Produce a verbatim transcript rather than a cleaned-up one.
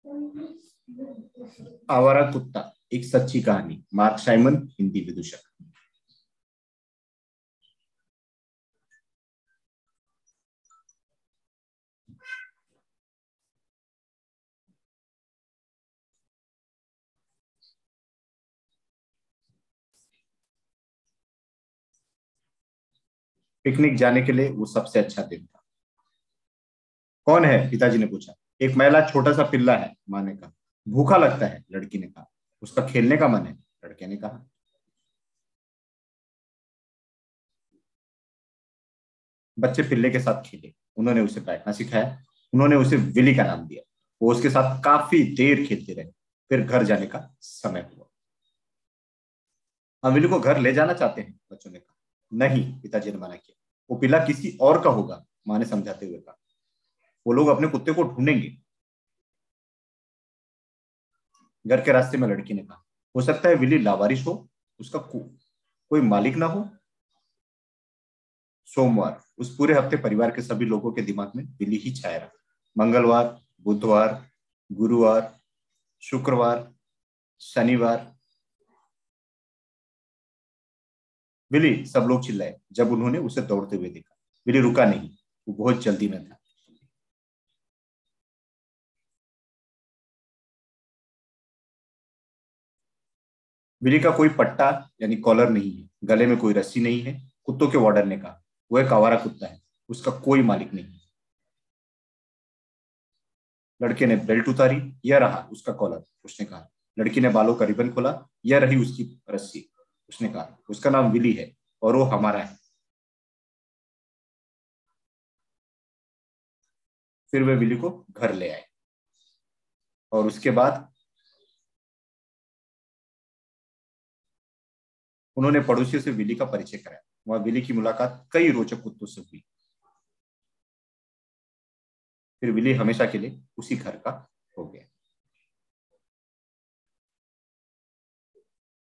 आवारा कुत्ता, एक सच्ची कहानी, मार्क साइमन, हिंदी विदूषक। पिकनिक जाने के लिए वो सबसे अच्छा दिन था। कौन है? पिताजी ने पूछा। एक महिला, छोटा सा पिल्ला है, माँ ने कहा। भूखा लगता है, लड़की ने कहा। उसका खेलने का मन है, लड़के ने कहा। बच्चे पिल्ले के साथ खेले। उन्होंने उसे बैठना सिखाया। उन्होंने उसे विली का नाम दिया। वो उसके साथ काफी देर खेलते रहे। फिर घर जाने का समय हुआ। हम विली को घर ले जाना चाहते हैं, बच्चों ने कहा। नहीं, पिताजी ने मना किया। वो पिल्ला किसी और का होगा, माँ ने समझाते हुए कहा। वो लोग अपने कुत्ते को ढूंढेंगे। घर के रास्ते में लड़की ने कहा, हो सकता है विली लावारिश हो, उसका को, कोई मालिक ना हो। सोमवार, उस पूरे हफ्ते परिवार के सभी लोगों के दिमाग में विली ही छाया रहा। मंगलवार, बुधवार, गुरुवार, शुक्रवार, शनिवार। विली, सब लोग चिल्लाए जब उन्होंने उसे दौड़ते हुए देखा। विली रुका नहीं, वो बहुत जल्दी में था। विली का कोई पट्टा यानी कॉलर नहीं है, गले में कोई रस्सी नहीं है। कुत्तों के वार्डन ने कहा। वो एक आवारा कुत्ता है, उसका कोई मालिक नहीं है। लड़के ने बेल्ट उतारी। यह रहा उसका कॉलर, उसने कहा। लड़की ने बालों का रिबन खोला। यह रही उसकी रस्सी, उसने कहा। उसका नाम विली है और वो हमारा है। फिर वे विली को घर ले आए और उसके बाद उन्होंने पड़ोसियों से विली का परिचय कराया। वहां विली की मुलाकात कई रोचक कुत्तों से हुई। फिर विली हमेशा के लिए उसी घर का